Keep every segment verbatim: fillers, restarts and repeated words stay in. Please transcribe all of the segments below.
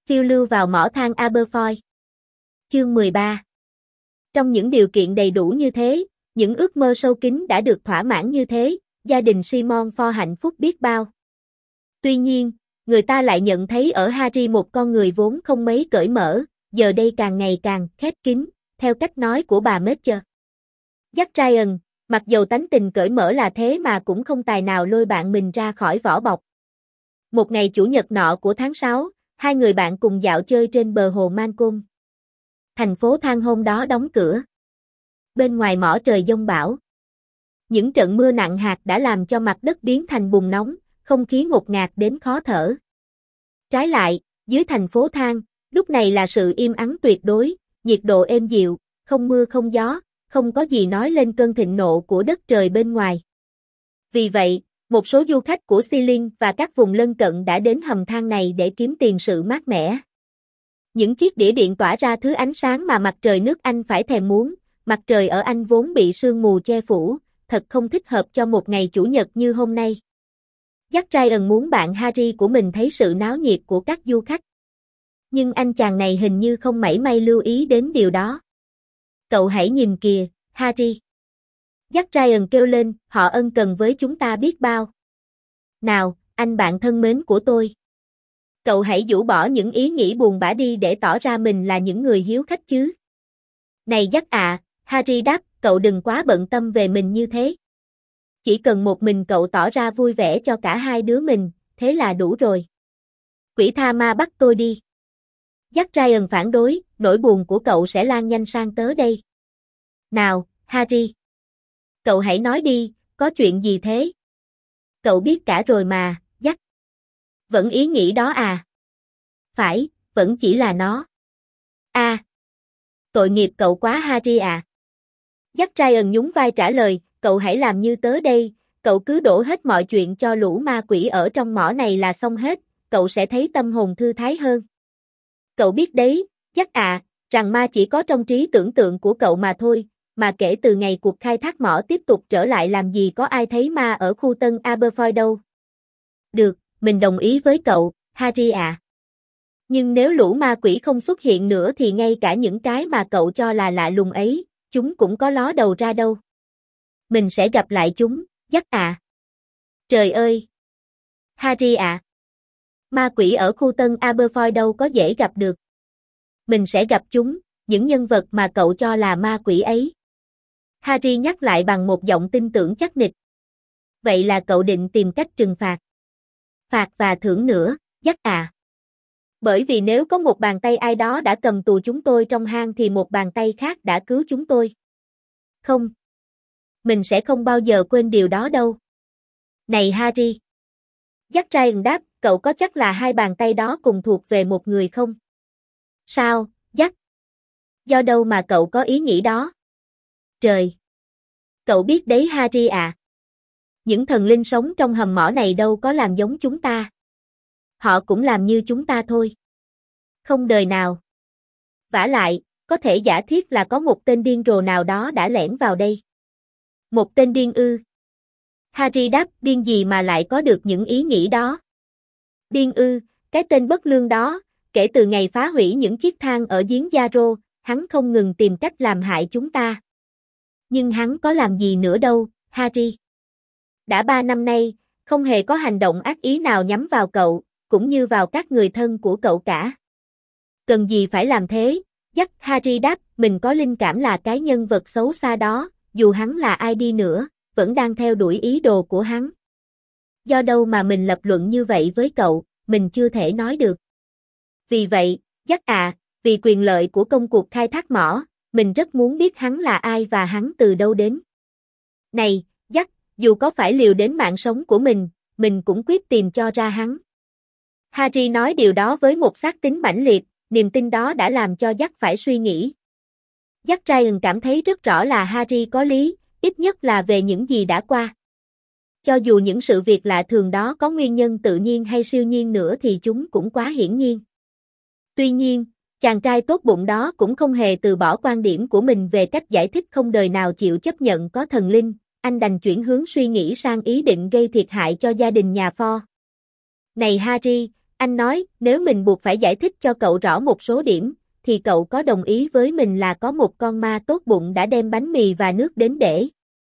Phiêu lưu vào mỏ than Aberfoyle. Chương mười ba. Trong những điều kiện đầy đủ như thế, những ước mơ sâu kín đã được thỏa mãn như thế, gia đình Simon Ford hạnh phúc biết bao. Tuy nhiên, người ta lại nhận thấy ở Harry một con người vốn không mấy cởi mở, giờ đây càng ngày càng khép kín, theo cách nói của bà Matcher. Jack Ryan, mặc dầu tánh tình cởi mở là thế mà cũng không tài nào lôi bạn mình ra khỏi vỏ bọc. Một ngày chủ nhật nọ của tháng sáu, hai người bạn cùng dạo chơi trên bờ hồ Malcolm. Thành phố than hôm đó đóng cửa. Bên ngoài mỏ trời giông bão. Những trận mưa nặng hạt đã làm cho mặt đất biến thành bùn nóng, không khí ngột ngạt đến khó thở. Trái lại, dưới thành phố than, lúc này là sự im ắng tuyệt đối, nhiệt độ êm dịu, không mưa không gió, không có gì nói lên cơn thịnh nộ của đất trời bên ngoài. Vì vậy, một số du khách của Xilin và các vùng lân cận đã đến hầm than này để kiếm tiền sự mát mẻ. Những chiếc đĩa điện tỏa ra thứ ánh sáng mà mặt trời nước Anh phải thèm muốn, mặt trời ở Anh vốn bị sương mù che phủ, thật không thích hợp cho một ngày chủ nhật như hôm nay. Jack Ryan muốn bạn Harry của mình thấy sự náo nhiệt của các du khách. Nhưng anh chàng này hình như không mảy may lưu ý đến điều đó. Cậu hãy nhìn kìa, Harry. Jack Ryan kêu lên, họ ân cần với chúng ta biết bao. Nào, anh bạn thân mến của tôi. Cậu hãy rũ bỏ những ý nghĩ buồn bã đi để tỏ ra mình là những người hiếu khách chứ. Này Jack à, Harry đáp, cậu đừng quá bận tâm về mình như thế. Chỉ cần một mình cậu tỏ ra vui vẻ cho cả hai đứa mình, thế là đủ rồi. Quỷ tha ma bắt tôi đi. Jack Ryan phản đối, nỗi buồn của cậu sẽ lan nhanh sang tớ đây. Nào, Harry. Cậu hãy nói đi, có chuyện gì thế? Cậu biết cả rồi mà, Jack. Vẫn ý nghĩ đó à? Phải, vẫn chỉ là nó. À. Tội nghiệp cậu quá Harry à. Jack Ryan nhún vai trả lời, cậu hãy làm như tớ đây, cậu cứ đổ hết mọi chuyện cho lũ ma quỷ ở trong mỏ này là xong hết, cậu sẽ thấy tâm hồn thư thái hơn. Cậu biết đấy, Jack à, rằng ma chỉ có trong trí tưởng tượng của cậu mà thôi, mà kể từ ngày cuộc khai thác mỏ tiếp tục trở lại làm gì có ai thấy ma ở khu Tân Aberfoyle đâu. Được, mình đồng ý với cậu, Harry à. Nhưng nếu lũ ma quỷ không xuất hiện nữa thì ngay cả những cái mà cậu cho là lạ lùng ấy, chúng cũng có ló đầu ra đâu. Mình sẽ gặp lại chúng, Jack à. Trời ơi! Harry à. Ma quỷ ở khu Tân Aberfoyle đâu có dễ gặp được. Mình sẽ gặp chúng, những nhân vật mà cậu cho là ma quỷ ấy. Harry nhắc lại bằng một giọng tin tưởng chắc nịch. Vậy là cậu định tìm cách trừng phạt. Phạt và thưởng nữa, Jack à. Bởi vì nếu có một bàn tay ai đó đã cầm tù chúng tôi trong hang thì một bàn tay khác đã cứu chúng tôi. Không. Mình sẽ không bao giờ quên điều đó đâu. Này Harry. Jack Ryan đáp, cậu có chắc là hai bàn tay đó cùng thuộc về một người không? Sao, Jack? Do đâu mà cậu có ý nghĩ đó? Trời! Cậu biết đấy Harry à. Những thần linh sống trong hầm mỏ này đâu có làm giống chúng ta. Họ cũng làm như chúng ta thôi. Không đời nào. Vả lại, có thể giả thiết là có một tên điên rồ nào đó đã lẻn vào đây. Một tên điên ư? Harry đáp, điên gì mà lại có được những ý nghĩ đó? Điên ư, cái tên bất lương đó, kể từ ngày phá hủy những chiếc than ở giếng Yarrow, hắn không ngừng tìm cách làm hại chúng ta. Nhưng hắn có làm gì nữa đâu, Harry. Đã ba năm nay, không hề có hành động ác ý nào nhắm vào cậu, cũng như vào các người thân của cậu cả. Cần gì phải làm thế? Jack Harry đáp, mình có linh cảm là cái nhân vật xấu xa đó, dù hắn là ai đi nữa, vẫn đang theo đuổi ý đồ của hắn. Do đâu mà mình lập luận như vậy với cậu, mình chưa thể nói được. Vì vậy, Jack à, vì quyền lợi của công cuộc khai thác mỏ, mình rất muốn biết hắn là ai và hắn từ đâu đến. Này, Jack, dù có phải liều đến mạng sống của mình, mình cũng quyết tìm cho ra hắn. Harry nói điều đó với một xác tín mãnh liệt, niềm tin đó đã làm cho Jack phải suy nghĩ. Jack Ryan cảm thấy rất rõ là Harry có lý, ít nhất là về những gì đã qua. Cho dù những sự việc lạ thường đó có nguyên nhân tự nhiên hay siêu nhiên nữa thì chúng cũng quá hiển nhiên. Tuy nhiên, chàng trai tốt bụng đó cũng không hề từ bỏ quan điểm của mình về cách giải thích không đời nào chịu chấp nhận có thần linh, anh đành chuyển hướng suy nghĩ sang ý định gây thiệt hại cho gia đình nhà Ford. Này Harry, Anh nói, nếu mình buộc phải giải thích cho cậu rõ một số điểm, thì cậu có đồng ý với mình là có một con ma tốt bụng đã đem bánh mì và nước đến để.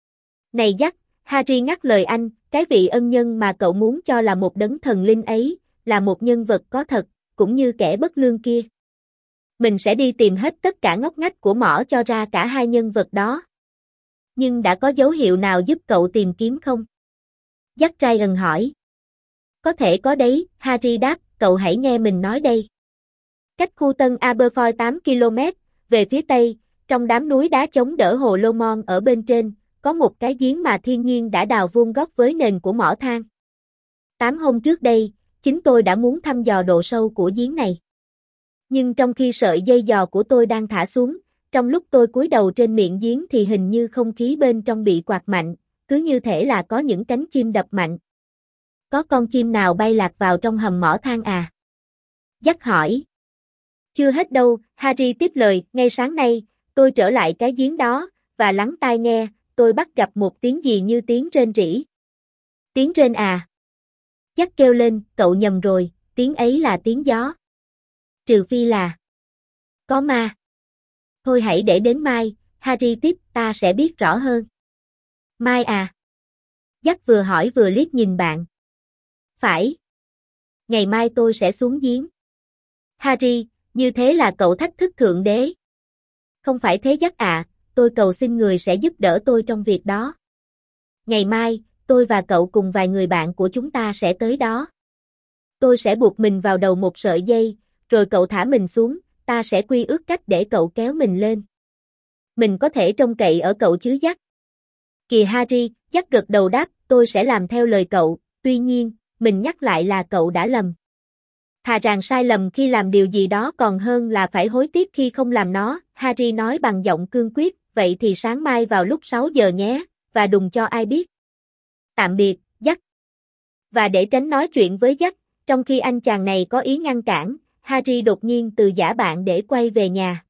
Này Jack, Harry ngắt lời anh, cái vị ân nhân mà cậu muốn cho là một đấng thần linh ấy, là một nhân vật có thật, cũng như kẻ bất lương kia. Mình sẽ đi tìm hết tất cả ngóc ngách của mỏ cho ra cả hai nhân vật đó. Nhưng đã có dấu hiệu nào giúp cậu tìm kiếm không? Jack Ryan hỏi. Có thể có đấy, Harry đáp, cậu hãy nghe mình nói đây. Cách khu Tân Aberfoyle tám ki lô mét, về phía tây, trong đám núi đá chống đỡ hồ Lomond ở bên trên, có một cái giếng mà thiên nhiên đã đào vuông góc với nền của mỏ than. Tám hôm trước đây, chính tôi đã muốn thăm dò độ sâu của giếng này. Nhưng trong khi sợi dây dò của tôi đang thả xuống, trong lúc tôi cúi đầu trên miệng giếng thì hình như không khí bên trong bị quạt mạnh, cứ như thể là có những cánh chim đập mạnh. Có con chim nào bay lạc vào trong hầm mỏ than à? Jack hỏi. Chưa hết đâu, Harry tiếp lời, ngay sáng nay, tôi trở lại cái giếng đó, và lắng tai nghe, tôi bắt gặp một tiếng gì như tiếng rên rỉ. Tiếng rên à? Jack kêu lên, cậu nhầm rồi, tiếng ấy là tiếng gió. Trừ phi là có ma. Thôi hãy để đến mai, Harry tiếp, ta sẽ biết rõ hơn. Mai à? Jack vừa hỏi vừa liếc nhìn bạn. Phải. Ngày mai tôi sẽ xuống giếng. Harry, như thế là cậu thách thức Thượng Đế. Không phải thế Jack à, tôi cầu xin người sẽ giúp đỡ tôi trong việc đó. Ngày mai, tôi và cậu cùng vài người bạn của chúng ta sẽ tới đó. Tôi sẽ buộc mình vào đầu một sợi dây, rồi cậu thả mình xuống, ta sẽ quy ước cách để cậu kéo mình lên. Mình có thể trông cậy ở cậu chứ Jack? Kìa Harry, Jack gật đầu đáp, tôi sẽ làm theo lời cậu, tuy nhiên, mình nhắc lại là cậu đã lầm. Thà rằng sai lầm khi làm điều gì đó còn hơn là phải hối tiếc khi không làm nó, Harry nói bằng giọng cương quyết, vậy thì sáng mai vào lúc sáu giờ nhé, và đừng cho ai biết. Tạm biệt, Jack. Và để tránh nói chuyện với Jack, trong khi anh chàng này có ý ngăn cản, Harry đột nhiên từ giả bạn để quay về nhà.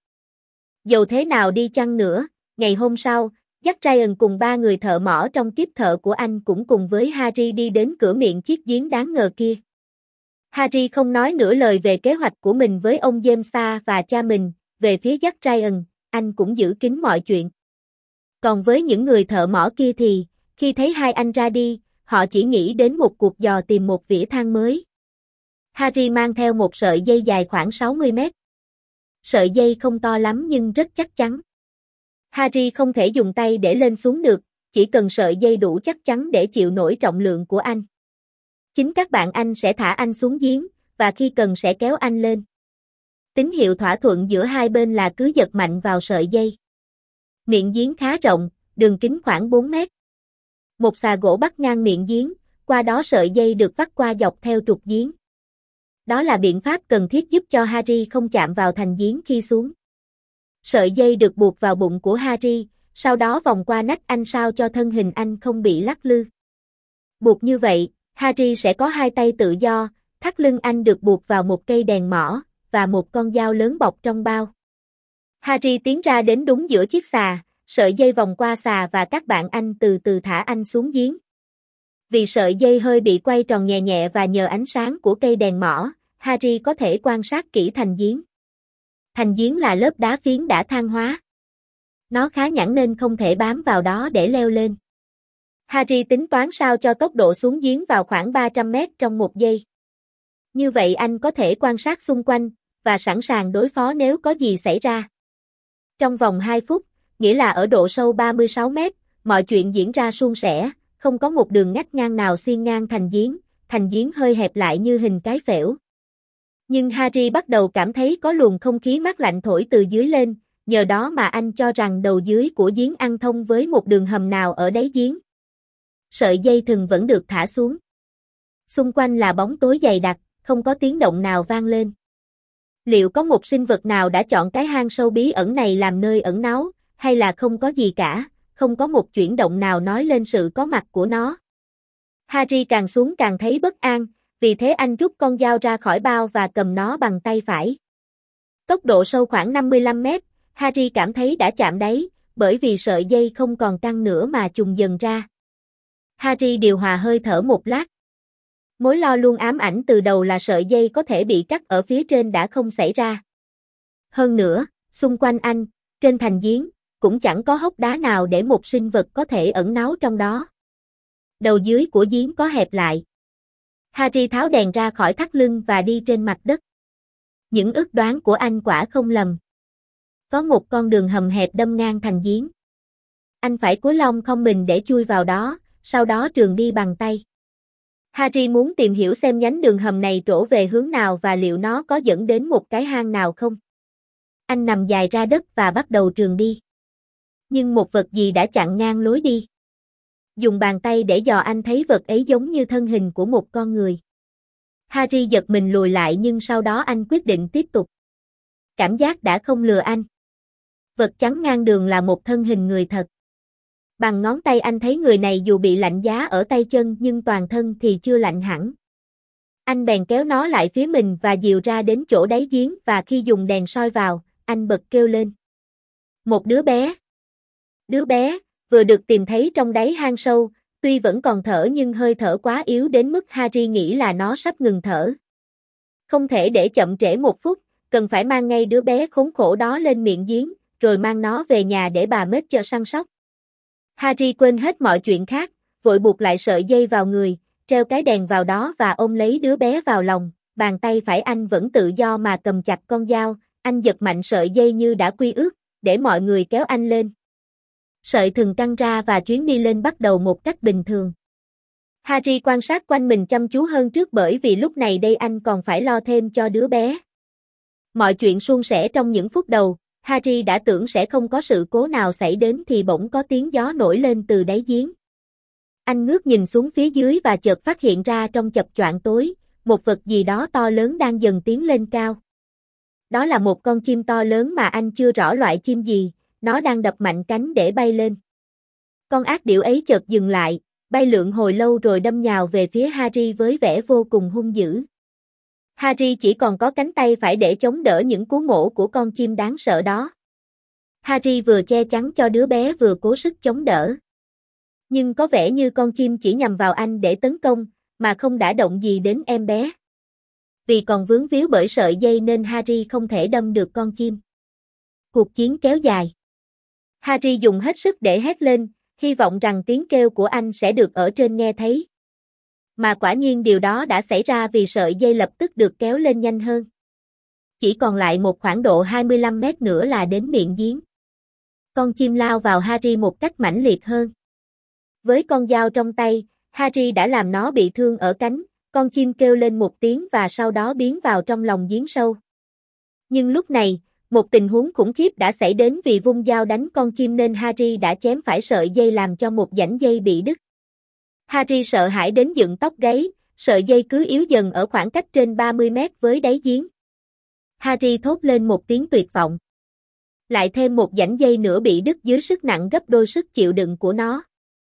Dầu thế nào đi chăng nữa, ngày hôm sau, Jack Ryan cùng ba người thợ mỏ trong kiếp thợ của anh cũng cùng với Harry đi đến cửa miệng chiếc giếng đáng ngờ kia. Harry không nói nửa lời về kế hoạch của mình với ông James và cha mình, về phía Jack Ryan, anh cũng giữ kín mọi chuyện. Còn với những người thợ mỏ kia thì, khi thấy hai anh ra đi, họ chỉ nghĩ đến một cuộc dò tìm một vỉa than mới. Harry mang theo một sợi dây dài khoảng sáu mươi mét. Sợi dây không to lắm nhưng rất chắc chắn. Harry không thể dùng tay để lên xuống được, chỉ cần sợi dây đủ chắc chắn để chịu nổi trọng lượng của anh. Chính các bạn anh sẽ thả anh xuống giếng, và khi cần sẽ kéo anh lên. Tín hiệu thỏa thuận giữa hai bên là cứ giật mạnh vào sợi dây. Miệng giếng khá rộng, đường kính khoảng bốn mét. Một xà gỗ bắt ngang miệng giếng, qua đó sợi dây được vắt qua dọc theo trục giếng. Đó là biện pháp cần thiết giúp cho Harry không chạm vào thành giếng khi xuống. Sợi dây được buộc vào bụng của Harry, sau đó vòng qua nách anh sao cho thân hình anh không bị lắc lư. Buộc như vậy, Harry sẽ có hai tay tự do, thắt lưng anh được buộc vào một cây đèn mỏ, và một con dao lớn bọc trong bao. Harry tiến ra đến đúng giữa chiếc xà, sợi dây vòng qua xà và các bạn anh từ từ thả anh xuống giếng. Vì sợi dây hơi bị quay tròn nhẹ nhẹ và nhờ ánh sáng của cây đèn mỏ, Harry có thể quan sát kỹ thành giếng. Thành giếng là lớp đá phiến đã than hóa. Nó khá nhẵn nên không thể bám vào đó để leo lên. Harry tính toán sao cho tốc độ xuống giếng vào khoảng ba trăm mét trong một giây. Như vậy anh có thể quan sát xung quanh, và sẵn sàng đối phó nếu có gì xảy ra. Trong vòng hai phút, nghĩa là ở độ sâu ba mươi sáu mét, mọi chuyện diễn ra suôn sẻ, không có một đường ngách ngang nào xiên ngang thành giếng, thành giếng hơi hẹp lại như hình cái phễu. Nhưng Harry bắt đầu cảm thấy có luồng không khí mát lạnh thổi từ dưới lên, nhờ đó mà anh cho rằng đầu dưới của giếng ăn thông với một đường hầm nào ở đáy giếng. Sợi dây thừng vẫn được thả xuống. Xung quanh là bóng tối dày đặc, không có tiếng động nào vang lên. Liệu có một sinh vật nào đã chọn cái hang sâu bí ẩn này làm nơi ẩn náu, hay là không có gì cả, không có một chuyển động nào nói lên sự có mặt của nó? Harry càng xuống càng thấy bất an, vì thế anh rút con dao ra khỏi bao và cầm nó bằng tay phải. Tốc độ sâu khoảng năm mươi lăm mét, Harry cảm thấy đã chạm đáy, bởi vì sợi dây không còn căng nữa mà trùng dần ra. Harry điều hòa hơi thở một lát. Mối lo luôn ám ảnh từ đầu là sợi dây có thể bị cắt ở phía trên đã không xảy ra. Hơn nữa, xung quanh anh, trên thành giếng, cũng chẳng có hốc đá nào để một sinh vật có thể ẩn náu trong đó. Đầu dưới của giếng có hẹp lại. Harry tháo đèn ra khỏi thắt lưng và đi trên mặt đất. Những ước đoán của anh quả không lầm. Có một con đường hầm hẹp đâm ngang thành giếng. Anh phải cúi lông không mình để chui vào đó, sau đó trườn đi bằng tay. Harry muốn tìm hiểu xem nhánh đường hầm này trổ về hướng nào và liệu nó có dẫn đến một cái hang nào không. Anh nằm dài ra đất và bắt đầu trườn đi. Nhưng một vật gì đã chặn ngang lối đi. Dùng bàn tay để dò anh thấy vật ấy giống như thân hình của một con người. Harry giật mình lùi lại nhưng sau đó anh quyết định tiếp tục. Cảm giác đã không lừa anh. Vật chắn ngang đường là một thân hình người thật. Bằng ngón tay anh thấy người này dù bị lạnh giá ở tay chân nhưng toàn thân thì chưa lạnh hẳn. Anh bèn kéo nó lại phía mình và dìu ra đến chỗ đáy giếng và khi dùng đèn soi vào, anh bật kêu lên. Một đứa bé. Đứa bé, vừa được tìm thấy trong đáy hang sâu, tuy vẫn còn thở nhưng hơi thở quá yếu đến mức Harry nghĩ là nó sắp ngừng thở. Không thể để chậm trễ một phút, cần phải mang ngay đứa bé khốn khổ đó lên miệng giếng, rồi mang nó về nhà để bà Mitchell săn sóc. Harry quên hết mọi chuyện khác, vội buộc lại sợi dây vào người, treo cái đèn vào đó và ôm lấy đứa bé vào lòng, bàn tay phải anh vẫn tự do mà cầm chặt con dao, anh giật mạnh sợi dây như đã quy ước, để mọi người kéo anh lên. Sợi thừng căng ra và chuyến đi lên bắt đầu một cách bình thường. Harry quan sát quanh mình chăm chú hơn trước bởi vì lúc này đây anh còn phải lo thêm cho đứa bé. Mọi chuyện suôn sẻ trong những phút đầu, Harry đã tưởng sẽ không có sự cố nào xảy đến thì bỗng có tiếng gió nổi lên từ đáy giếng. Anh ngước nhìn xuống phía dưới và chợt phát hiện ra trong chập choạng tối, một vật gì đó to lớn đang dần tiến lên cao. Đó là một con chim to lớn mà anh chưa rõ loại chim gì, nó đang đập mạnh cánh để bay lên. Con ác điểu ấy chợt dừng lại, bay lượn hồi lâu rồi đâm nhào về phía Harry với vẻ vô cùng hung dữ. Harry chỉ còn có cánh tay phải để chống đỡ những cú mổ của con chim đáng sợ đó. Harry vừa che chắn cho đứa bé vừa cố sức chống đỡ. Nhưng có vẻ như con chim chỉ nhằm vào anh để tấn công, mà không đả động gì đến em bé. Vì còn vướng víu bởi sợi dây nên Harry không thể đâm được con chim. Cuộc chiến kéo dài. Harry dùng hết sức để hét lên, hy vọng rằng tiếng kêu của anh sẽ được ở trên nghe thấy. Mà quả nhiên điều đó đã xảy ra vì sợi dây lập tức được kéo lên nhanh hơn. Chỉ còn lại một khoảng độ hai mươi lăm mét nữa là đến miệng giếng. Con chim lao vào Harry một cách mãnh liệt hơn. Với con dao trong tay, Harry đã làm nó bị thương ở cánh, con chim kêu lên một tiếng và sau đó biến vào trong lòng giếng sâu. Nhưng lúc này, một tình huống khủng khiếp đã xảy đến vì vung dao đánh con chim nên Harry đã chém phải sợi dây làm cho một rãnh dây bị đứt. Harry sợ hãi đến dựng tóc gáy, sợi dây cứ yếu dần ở khoảng cách trên ba mươi mét với đáy giếng. Harry thốt lên một tiếng tuyệt vọng. Lại thêm một rãnh dây nữa bị đứt dưới sức nặng gấp đôi sức chịu đựng của nó.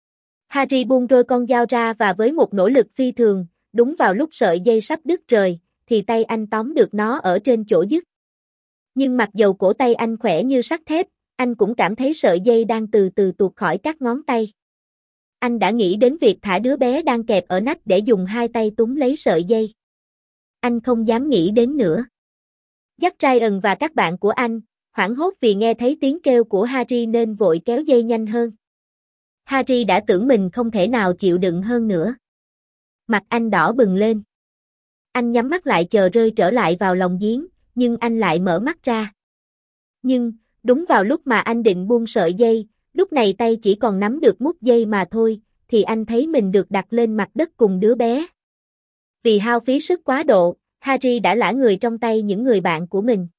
Harry buông rơi con dao ra và với một nỗ lực phi thường, đúng vào lúc sợi dây sắp đứt rời, thì tay anh tóm được nó ở trên chỗ dứt. Nhưng mặc dầu cổ tay anh khỏe như sắt thép, anh cũng cảm thấy sợi dây đang từ từ tuột khỏi các ngón tay. Anh đã nghĩ đến việc thả đứa bé đang kẹp ở nách để dùng hai tay túm lấy sợi dây. Anh không dám nghĩ đến nữa. Jack Ryan và các bạn của anh, hoảng hốt vì nghe thấy tiếng kêu của Harry nên vội kéo dây nhanh hơn. Harry đã tưởng mình không thể nào chịu đựng hơn nữa. Mặt anh đỏ bừng lên. Anh nhắm mắt lại chờ rơi trở lại vào lòng giếng, nhưng anh lại mở mắt ra. Nhưng, đúng vào lúc mà anh định buông sợi dây, lúc này tay chỉ còn nắm được mút dây mà thôi, thì anh thấy mình được đặt lên mặt đất cùng đứa bé. Vì hao phí sức quá độ, Harry đã lả người trong tay những người bạn của mình.